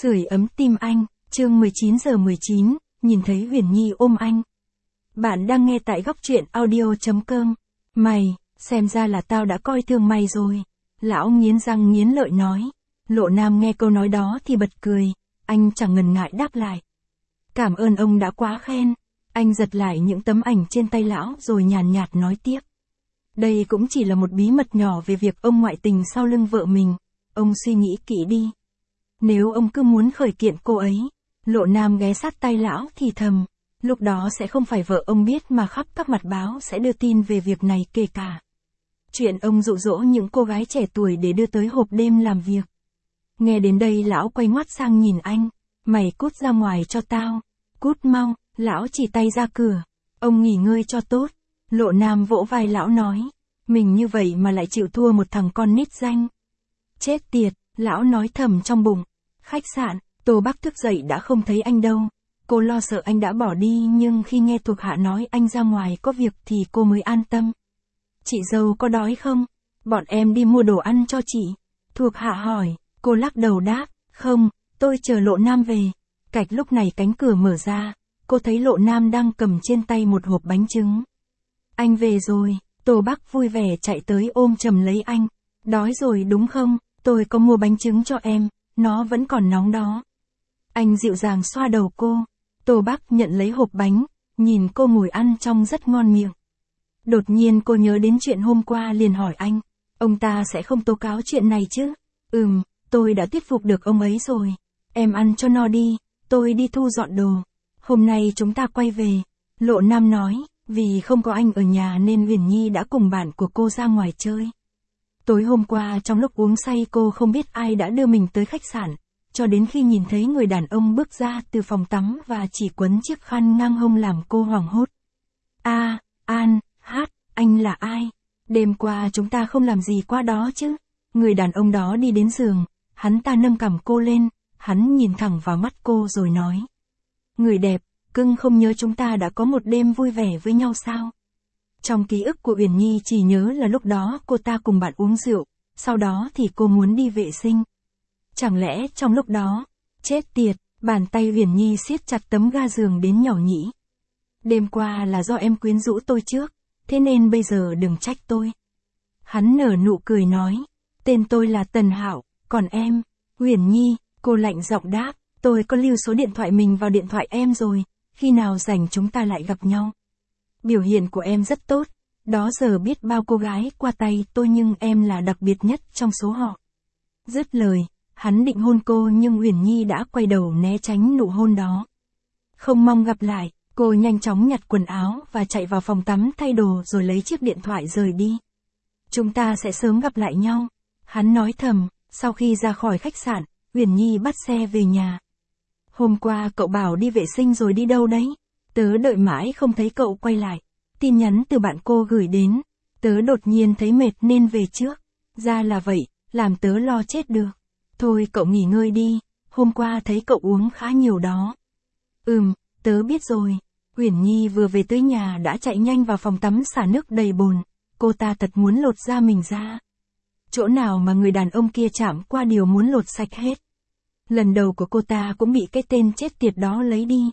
Sưởi ấm tim anh, chương 19:19, nhìn thấy Huyền Nhi ôm anh. Bạn đang nghe tại góc truyện audio.com. Mày, xem ra là tao đã coi thường mày rồi. Lão nghiến răng nghiến lợi nói. Lộ Nam nghe câu nói đó thì bật cười, anh chẳng ngần ngại đáp lại. Cảm ơn ông đã quá khen. Anh giật lại những tấm ảnh trên tay lão rồi nhàn nhạt nói tiếp. Đây cũng chỉ là một bí mật nhỏ về việc ông ngoại tình sau lưng vợ mình. Ông suy nghĩ kỹ đi. Nếu ông cứ muốn khởi kiện cô ấy, Lộ Nam ghé sát tay lão thì thầm, lúc đó sẽ không phải vợ ông biết mà khắp các mặt báo sẽ đưa tin về việc này, kể cả chuyện ông dụ dỗ những cô gái trẻ tuổi để đưa tới hộp đêm làm việc. Nghe đến đây lão quay ngoắt sang nhìn anh, mày cút ra ngoài cho tao, cút mau. Lão chỉ tay ra cửa, ông nghỉ ngơi cho tốt. Lộ Nam vỗ vai lão nói, mình như vậy mà lại chịu thua một thằng con nít danh. Chết tiệt, lão nói thầm trong bụng. Khách sạn, Tô Bắc thức dậy đã không thấy anh đâu. Cô lo sợ anh đã bỏ đi nhưng khi nghe thuộc hạ nói anh ra ngoài có việc thì cô mới an tâm. Chị dâu có đói không? Bọn em đi mua đồ ăn cho chị. Thuộc hạ hỏi, cô lắc đầu đáp, không, tôi chờ Lộ Nam về. Cạch lúc này cánh cửa mở ra, cô thấy Lộ Nam đang cầm trên tay một hộp bánh trứng. Anh về rồi, Tô Bắc vui vẻ chạy tới ôm chầm lấy anh. Đói rồi đúng không? Tôi có mua bánh trứng cho em, nó vẫn còn nóng đó. Anh dịu dàng xoa đầu cô. Tô Bắc nhận lấy hộp bánh, nhìn cô ngồi ăn trong rất ngon miệng. Đột nhiên cô nhớ đến chuyện hôm qua liền hỏi anh, ông ta sẽ không tố cáo chuyện này chứ? Tôi đã thuyết phục được ông ấy rồi. Em ăn cho no đi, tôi đi thu dọn đồ. Hôm nay chúng ta quay về. Lộ Nam nói, vì không có anh ở nhà nên Huyền Nhi đã cùng bạn của cô ra ngoài chơi. Tối hôm qua trong lúc uống say cô không biết ai đã đưa mình tới khách sạn, cho đến khi nhìn thấy người đàn ông bước ra từ phòng tắm và chỉ quấn chiếc khăn ngang hông làm cô hoảng hốt. Anh là ai? Đêm qua chúng ta không làm gì qua đó chứ? Người đàn ông đó đi đến giường, hắn ta nâng cằm cô lên, hắn nhìn thẳng vào mắt cô rồi nói. Người đẹp, cưng không nhớ chúng ta đã có một đêm vui vẻ với nhau sao? Trong ký ức của Uyển Nhi chỉ nhớ là lúc đó cô ta cùng bạn uống rượu, sau đó thì cô muốn đi vệ sinh. Chẳng lẽ trong lúc đó, chết tiệt, bàn tay Uyển Nhi siết chặt tấm ga giường đến nhỏ nhĩ. Đêm qua là do em quyến rũ tôi trước, thế nên bây giờ đừng trách tôi. Hắn nở nụ cười nói, tên tôi là Tần Hạo, còn em, Uyển Nhi, cô lạnh giọng đáp, tôi có lưu số điện thoại mình vào điện thoại em rồi, khi nào rảnh chúng ta lại gặp nhau. Biểu hiện của em rất tốt, đó giờ biết bao cô gái qua tay tôi nhưng em là đặc biệt nhất trong số họ. Dứt lời, hắn định hôn cô nhưng Uyển Nhi đã quay đầu né tránh nụ hôn đó. Không mong gặp lại, cô nhanh chóng nhặt quần áo và chạy vào phòng tắm thay đồ rồi lấy chiếc điện thoại rời đi. Chúng ta sẽ sớm gặp lại nhau, hắn nói thầm. Sau khi ra khỏi khách sạn, Uyển Nhi bắt xe về nhà. Hôm qua cậu bảo đi vệ sinh rồi đi đâu đấy? Tớ đợi mãi không thấy cậu quay lại. Tin nhắn từ bạn cô gửi đến. Tớ đột nhiên thấy mệt nên về trước. Ra là vậy, làm tớ lo chết được. Thôi cậu nghỉ ngơi đi, hôm qua thấy cậu uống khá nhiều đó. Tớ biết rồi. Uyển Nhi vừa về tới nhà đã chạy nhanh vào phòng tắm xả nước đầy bồn. Cô ta thật muốn lột da mình ra. Chỗ nào mà người đàn ông kia chạm qua đều muốn lột sạch hết. Lần đầu của cô ta cũng bị cái tên chết tiệt đó lấy đi.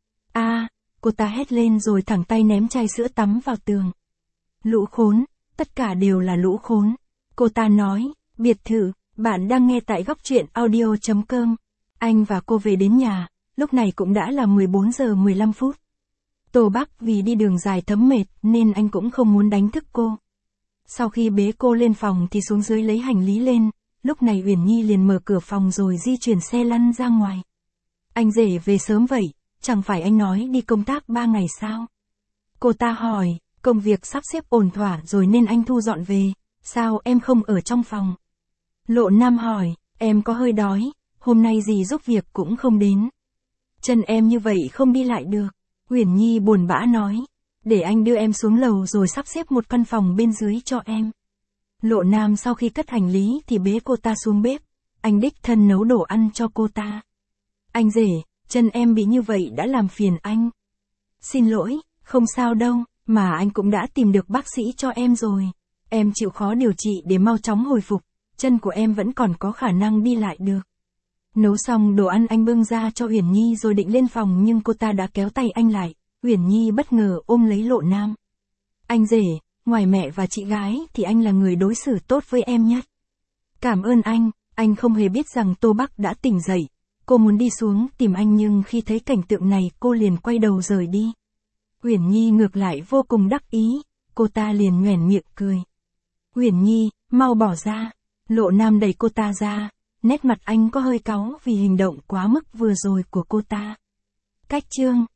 Cô ta hét lên rồi thẳng tay ném chai sữa tắm vào tường. Lũ khốn, tất cả đều là lũ khốn. Cô ta nói, biệt thự, bạn đang nghe tại góc truyện audio.com. Anh và cô về đến nhà, lúc này cũng đã là 14 giờ 15 phút. Tô Bắc vì đi đường dài thấm mệt nên anh cũng không muốn đánh thức cô. Sau khi bế cô lên phòng thì xuống dưới lấy hành lý lên, lúc này Uyển Nhi liền mở cửa phòng rồi di chuyển xe lăn ra ngoài. Anh rể về sớm vậy, chẳng phải anh nói đi công tác 3 ngày sao? Cô ta hỏi, công việc sắp xếp ổn thỏa rồi nên anh thu dọn về, sao em không ở trong phòng? Lộ Nam hỏi, em có hơi đói, hôm nay dì giúp việc cũng không đến. Chân em như vậy không đi lại được. Uyển Nhi buồn bã nói, để anh đưa em xuống lầu rồi sắp xếp một căn phòng bên dưới cho em. Lộ Nam sau khi cất hành lý thì bế cô ta xuống bếp, anh đích thân nấu đồ ăn cho cô ta. Anh rể, chân em bị như vậy đã làm phiền anh. Xin lỗi, không sao đâu, mà anh cũng đã tìm được bác sĩ cho em rồi. Em chịu khó điều trị để mau chóng hồi phục, chân của em vẫn còn có khả năng đi lại được. Nấu xong đồ ăn anh bưng ra cho Uyển Nhi rồi định lên phòng nhưng cô ta đã kéo tay anh lại. Uyển Nhi bất ngờ ôm lấy Lộ Nam. Anh rể, ngoài mẹ và chị gái thì anh là người đối xử tốt với em nhất. Cảm ơn anh không hề biết rằng Tô Bắc đã tỉnh dậy. Cô muốn đi xuống tìm anh nhưng khi thấy cảnh tượng này cô liền quay đầu rời đi. Uyển Nhi ngược lại vô cùng đắc ý, cô ta liền nhoẻn miệng cười. Uyển Nhi, mau bỏ ra. Lộ Nam đẩy cô ta ra, nét mặt anh có hơi cáu vì hành động quá mức vừa rồi của cô ta. Cách chương